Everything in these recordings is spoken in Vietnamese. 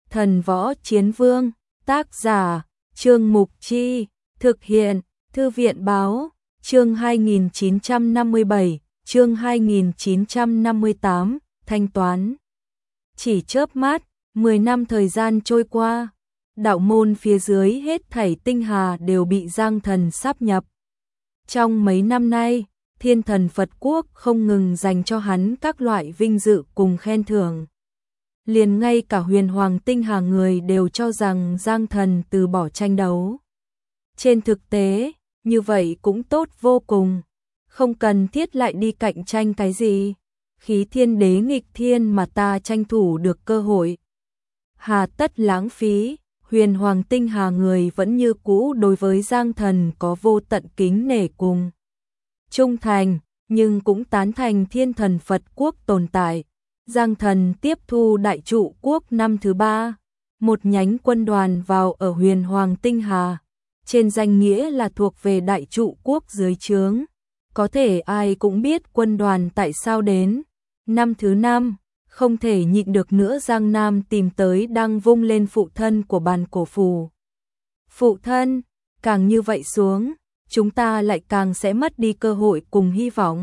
Thần Võ Chiến Vương, tác giả, Trương Mục Chi, thực hiện, Thư viện Báo, chương 2957, chương 2958, thanh toán. Chỉ chớp mắt, 10 năm thời gian trôi qua, đạo môn phía dưới hết thảy tinh hà đều bị Giang Thần sáp nhập. Trong mấy năm nay, Thiên Thần Phật Quốc không ngừng dành cho hắn các loại vinh dự cùng khen thưởng. Liền ngay cả Huyền Hoàng tinh hà người đều cho rằng Giang Thần từ bỏ tranh đấu. Trên thực tế, như vậy cũng tốt vô cùng, không cần thiết lại đi cạnh tranh cái gì. Khí thiên đế nghịch thiên mà ta tranh thủ được cơ hội, hà tất lãng phí. Huyền Hoàng tinh hà người vẫn như cũ đối với Giang Thần có vô tận kính nể cùng trung thành, nhưng cũng tán thành Thiên Thần Phật Quốc tồn tại. Giang Thần tiếp thu Đại Trụ Quốc năm thứ 3, một nhánh quân đoàn vào ở Huyền Hoàng tinh hà, trên danh nghĩa là thuộc về Đại Trụ Quốc dưới trướng. Có thể ai cũng biết quân đoàn tại sao đến. Năm thứ 5, không thể nhịn được nữa, Giang Nam tìm tới đang vung lên phụ thân của bàn cổ phù. Phụ thân, càng như vậy xuống, chúng ta lại càng sẽ mất đi cơ hội cùng hy vọng.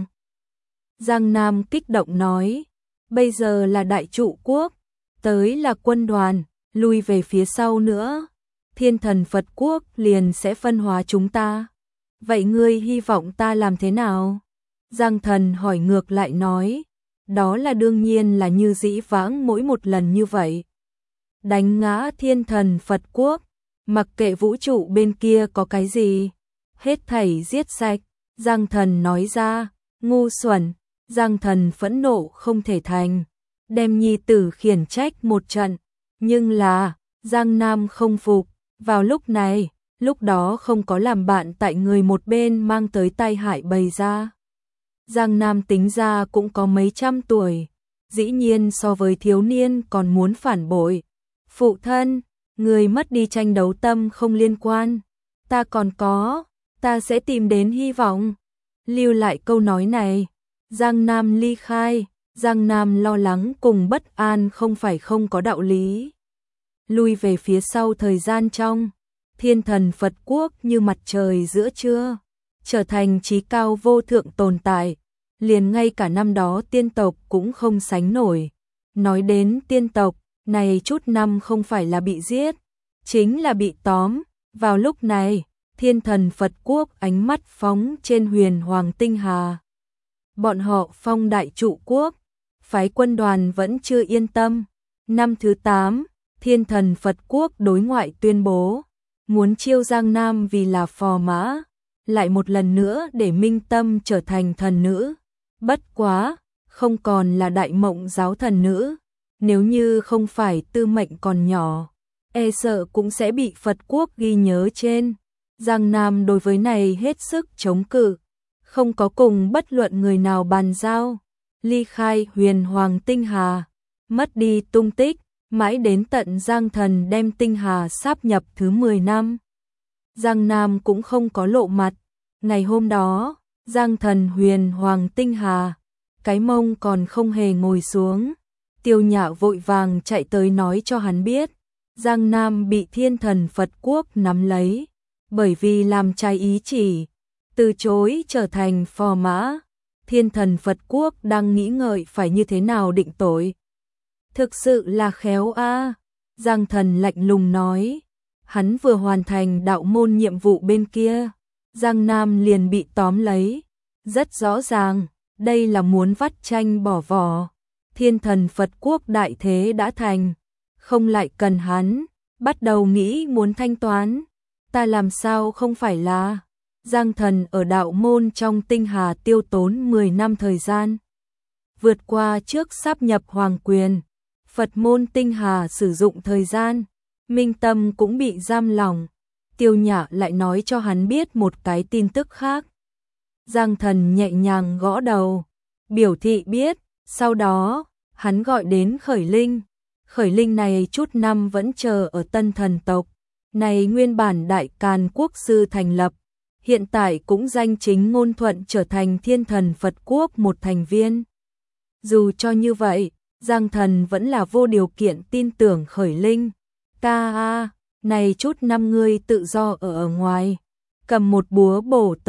Giang Nam kích động nói, bây giờ là Đại Trụ Quốc, tới là quân đoàn, lui về phía sau nữa, Thiên Thần Phật Quốc liền sẽ phân hóa chúng ta. Vậy ngươi hy vọng ta làm thế nào? Giang Thần hỏi ngược lại nói, đó là đương nhiên là như dĩ vãng mỗi một lần như vậy. Đánh ngã Thiên Thần Phật Quốc, mặc kệ vũ trụ bên kia có cái gì, hết thảy giết sạch. Giang Thần nói ra, ngu xuẩn. Giang Thần phẫn nộ không thể thành, đem nhi tử khiển trách một trận. Nhưng là, Giang Nam không phục. Vào lúc này, lúc đó không có làm bạn tại người một bên mang tới tai hại bày ra. Giang Nam tính ra cũng có mấy trăm tuổi, dĩ nhiên so với thiếu niên còn muốn phản bội. Phụ thân, người mất đi tranh đấu tâm không liên quan, ta còn có, ta sẽ tìm đến hy vọng. Lưu lại câu nói này, Giang Nam ly khai. Giang Nam lo lắng cùng bất an không phải không có đạo lý. Lui về phía sau thời gian trong, Thiên Thần Phật Quốc như mặt trời giữa trưa, trở thành chí cao vô thượng tồn tại, liền ngay cả năm đó tiên tộc cũng không sánh nổi. Nói đến tiên tộc, này chút năm không phải là bị giết, chính là bị tóm. Vào lúc này, Thiên Thần Phật Quốc ánh mắt phóng trên Huyền Hoàng tinh hà. Bọn họ phong Đại Trụ Quốc, phái quân đoàn vẫn chưa yên tâm. Năm thứ 8, Thiên Thần Phật Quốc đối ngoại tuyên bố, muốn chiêu Giang Nam vì là phò mã, lại một lần nữa để Minh Tâm trở thành thần nữ. Bất quá, không còn là Đại Mộng giáo thần nữ, nếu như không phải Tư Mệnh còn nhỏ, e sợ cũng sẽ bị Phật Quốc ghi nhớ trên. Giang Nam đối với này hết sức chống cự, không có cùng bất luận người nào bàn giao, ly khai Huyền Hoàng tinh hà, mất đi tung tích, mãi đến tận Giang Thần đem tinh hà sáp nhập thứ 10 năm. Giang Nam cũng không có lộ mặt. Ngày hôm đó, Giang Thần Huyền Hoàng tinh hà, cái mông còn không hề ngồi xuống. Tiêu Nhã vội vàng chạy tới nói cho hắn biết, Giang Nam bị Thiên Thần Phật Quốc nắm lấy, bởi vì làm trái ý chỉ, từ chối trở thành phò mã. Thiên Thần Phật Quốc đang nghĩ ngợi phải như thế nào định tội. Thực sự là khéo a. Giang Thần lạnh lùng nói, hắn vừa hoàn thành đạo môn nhiệm vụ bên kia, Giang Nam liền bị tóm lấy. Rất rõ ràng, đây là muốn vắt chanh bỏ vỏ. Thiên Thần Phật Quốc đại thế đã thành, không lại cần hắn, bắt đầu nghĩ muốn thanh toán. Ta làm sao không phải là... Giang Thần ở đạo môn trong tinh hà tiêu tốn 10 năm thời gian, vượt qua trước sáp nhập hoàng quyền. Phật môn tinh hà sử dụng thời gian, Minh Tâm cũng bị giam lỏng. Tiêu Nhã lại nói cho hắn biết một cái tin tức khác. Giang Thần nhẹ nhàng gõ đầu, biểu thị biết. Sau đó, hắn gọi đến Khởi Linh. Khởi Linh này chút năm vẫn chờ ở Tân Thần tộc, này nguyên bản Đại Càn Quốc sư thành lập, hiện tại cũng danh chính ngôn thuận trở thành Thiên Thần Phật Quốc một thành viên. Dù cho như vậy, Giang Thần vẫn là vô điều kiện tin tưởng Khởi Linh. Này chút năm ngươi tự do ở ngoài, cầm một búa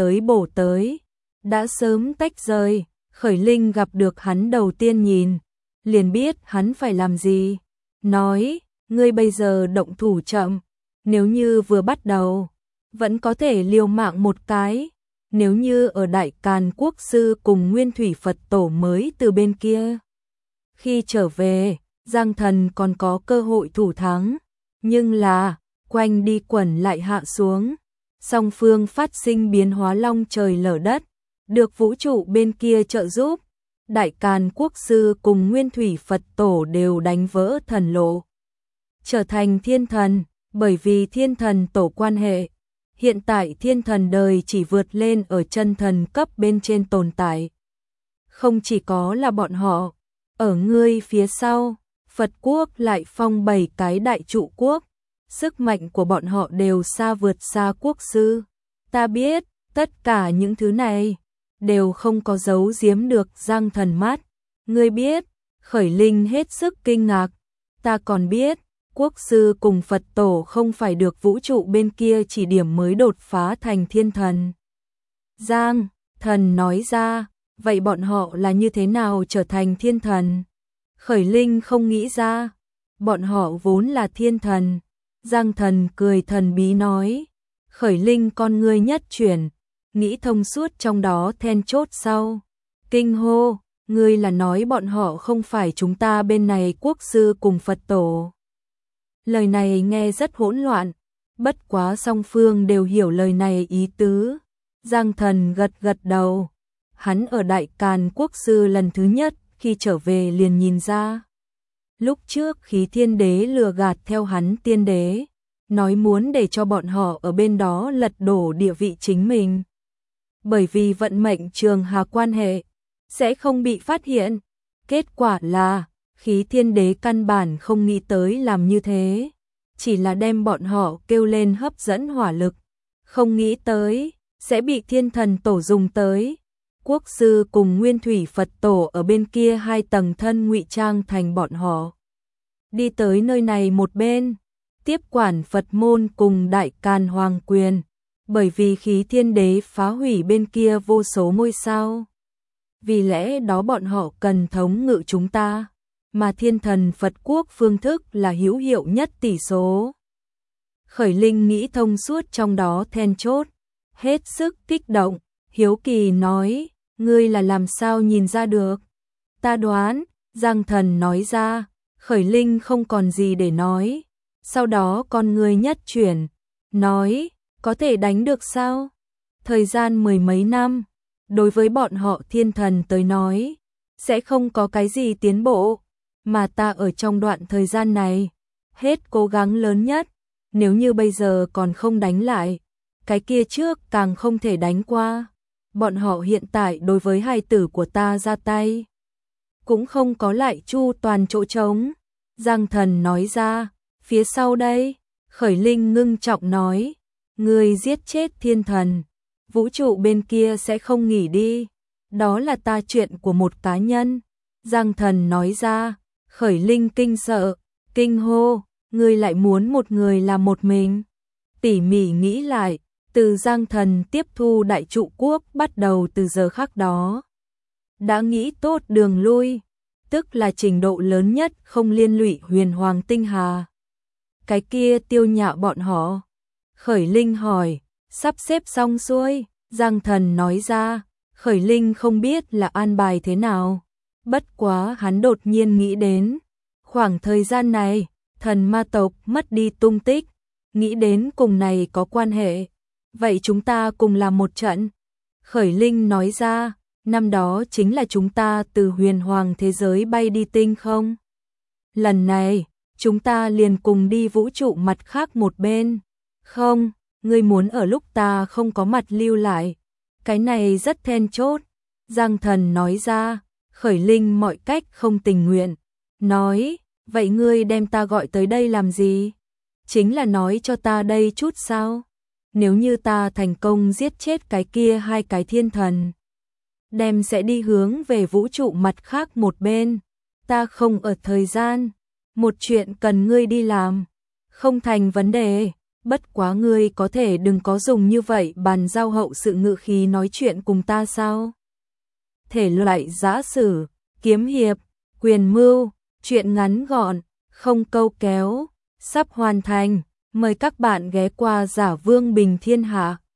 bổ tới, đã sớm tách rời. Khởi Linh gặp được hắn đầu tiên nhìn, liền biết hắn phải làm gì. Nói, ngươi bây giờ động thủ chậm, nếu như vừa bắt đầu, vẫn có thể liều mạng một cái. Nếu như ở Đại Càn Quốc sư cùng Nguyên Thủy Phật Tổ mới từ bên kia, khi trở về, Giang Thần còn có cơ hội thủ thắng. Nhưng là, quanh đi quẩn lại hạ xuống, song phương phát sinh biến hóa long trời lở đất, được vũ trụ bên kia trợ giúp. Đại Càn Quốc sư cùng Nguyên Thủy Phật Tổ đều đánh vỡ thần lộ, trở thành thiên thần. Bởi vì thiên thần tổ quan hệ, hiện tại thiên thần đời chỉ vượt lên ở chân thần cấp bên trên tồn tại. Không chỉ có là bọn họ, ở ngươi phía sau, Phật quốc lại phong 7 cái đại trụ quốc, sức mạnh của bọn họ đều xa vượt xa quốc sư. Ta biết, tất cả những thứ này đều không có giấu giếm được Giang Thần mắt. Ngươi biết, Khởi Linh hết sức kinh ngạc. Ta còn biết, quốc sư cùng Phật tổ không phải được vũ trụ bên kia chỉ điểm mới đột phá thành thiên thần. Giang Thần nói ra, vậy bọn họ là như thế nào trở thành thiên thần? Khởi Linh không nghĩ ra, bọn họ vốn là thiên thần. Giang Thần cười thần bí nói, Khởi Linh con ngươi nhất chuyển, nghĩ thông suốt trong đó then chốt sau. Kinh hô, ngươi là nói bọn họ không phải chúng ta bên này quốc sư cùng Phật tổ. Lời này nghe rất hỗn loạn, bất quá song phương đều hiểu lời này ý tứ. Giang Thần gật gật đầu, hắn ở Đại Càn Quốc sư lần thứ nhất khi trở về liền nhìn ra. Lúc trước Khí Thiên Đế lừa gạt theo hắn tiên đế, nói muốn để cho bọn họ ở bên đó lật đổ địa vị chính mình. Bởi vì vận mệnh trường hà quan hệ, sẽ không bị phát hiện. Kết quả là, Khí Thiên Đế căn bản không nghĩ tới làm như thế, chỉ là đem bọn họ kêu lên hấp dẫn hỏa lực, không nghĩ tới sẽ bị thiên thần tổ dùng tới. Quốc sư cùng Nguyên Thủy Phật tổ ở bên kia hai tầng thân ngụy trang thành bọn họ, đi tới nơi này một bên, tiếp quản Phật môn cùng Đại Càn Hoàng quyền, bởi vì Khí Thiên Đế phá hủy bên kia vô số ngôi sao. Vì lẽ đó bọn họ cần thống ngự chúng ta, mà thiên thần Phật quốc phương thức là hữu hiệu nhất tỷ số. Khởi Linh nghĩ thông suốt trong đó then chốt, hết sức kích động, hiếu kỳ nói, ngươi là làm sao nhìn ra được? Ta đoán, Giang Thần nói ra. Khởi Linh không còn gì để nói, sau đó con ngươi nhất chuyển, nói, có thể đánh được sao? Thời gian mười mấy năm, đối với bọn họ thiên thần tới nói, sẽ không có cái gì tiến bộ, mà ta ở trong đoạn thời gian này, hết cố gắng lớn nhất, nếu như bây giờ còn không đánh lại, cái kia trước càng không thể đánh qua. Bọn họ hiện tại đối với hài tử của ta ra tay, cũng không có lại chu toàn chỗ trống. Giang Thần nói ra, phía sau đây, Khởi Linh ngưng trọng nói, ngươi giết chết thiên thần, vũ trụ bên kia sẽ không nghỉ đi, đó là ta chuyện của một cá nhân. Giang Thần nói ra, Khởi Linh kinh sợ, kinh hô, ngươi lại muốn một người làm một mình. Tỉ mỉ nghĩ lại, từ Giang Thần tiếp thu đại trụ quốc bắt đầu từ giờ khắc đó, đã nghĩ tốt đường lui, tức là trình độ lớn nhất không liên lụy Huyền Hoàng tinh hà. Cái kia tiêu nhạo bọn họ. Khởi Linh hỏi, sắp xếp xong xuôi? Giang Thần nói ra, Khởi Linh không biết là an bài thế nào, bất quá hắn đột nhiên nghĩ đến, khoảng thời gian này, thần ma tộc mất đi tung tích, nghĩ đến cùng này có quan hệ, vậy chúng ta cùng làm một trận. Khởi Linh nói ra, năm đó chính là chúng ta từ Huyền Hoàng thế giới bay đi tinh không. Lần này, chúng ta liền cùng đi vũ trụ mặt khác một bên. Không, ngươi muốn ở lúc ta không có mặt lưu lại. Cái này rất then chốt. Giang Thần nói ra, Khởi Linh mọi cách không tình nguyện. Nói, vậy ngươi đem ta gọi tới đây làm gì? Chính là nói cho ta đây chút sao? Nếu như ta thành công giết chết cái kia hai cái thiên thần, đem sẽ đi hướng về vũ trụ mặt khác một bên. Ta không ở thời gian, một chuyện cần ngươi đi làm, không thành vấn đề, bất quá ngươi có thể đừng có dùng như vậy bàn giao hậu sự ngữ khí nói chuyện cùng ta sao? Thể loại giã sử, kiếm hiệp, quyền mưu, chuyện ngắn gọn, không câu kéo, sắp hoàn thành, mời các bạn ghé qua Giả Vương Bình Thiên Hạ.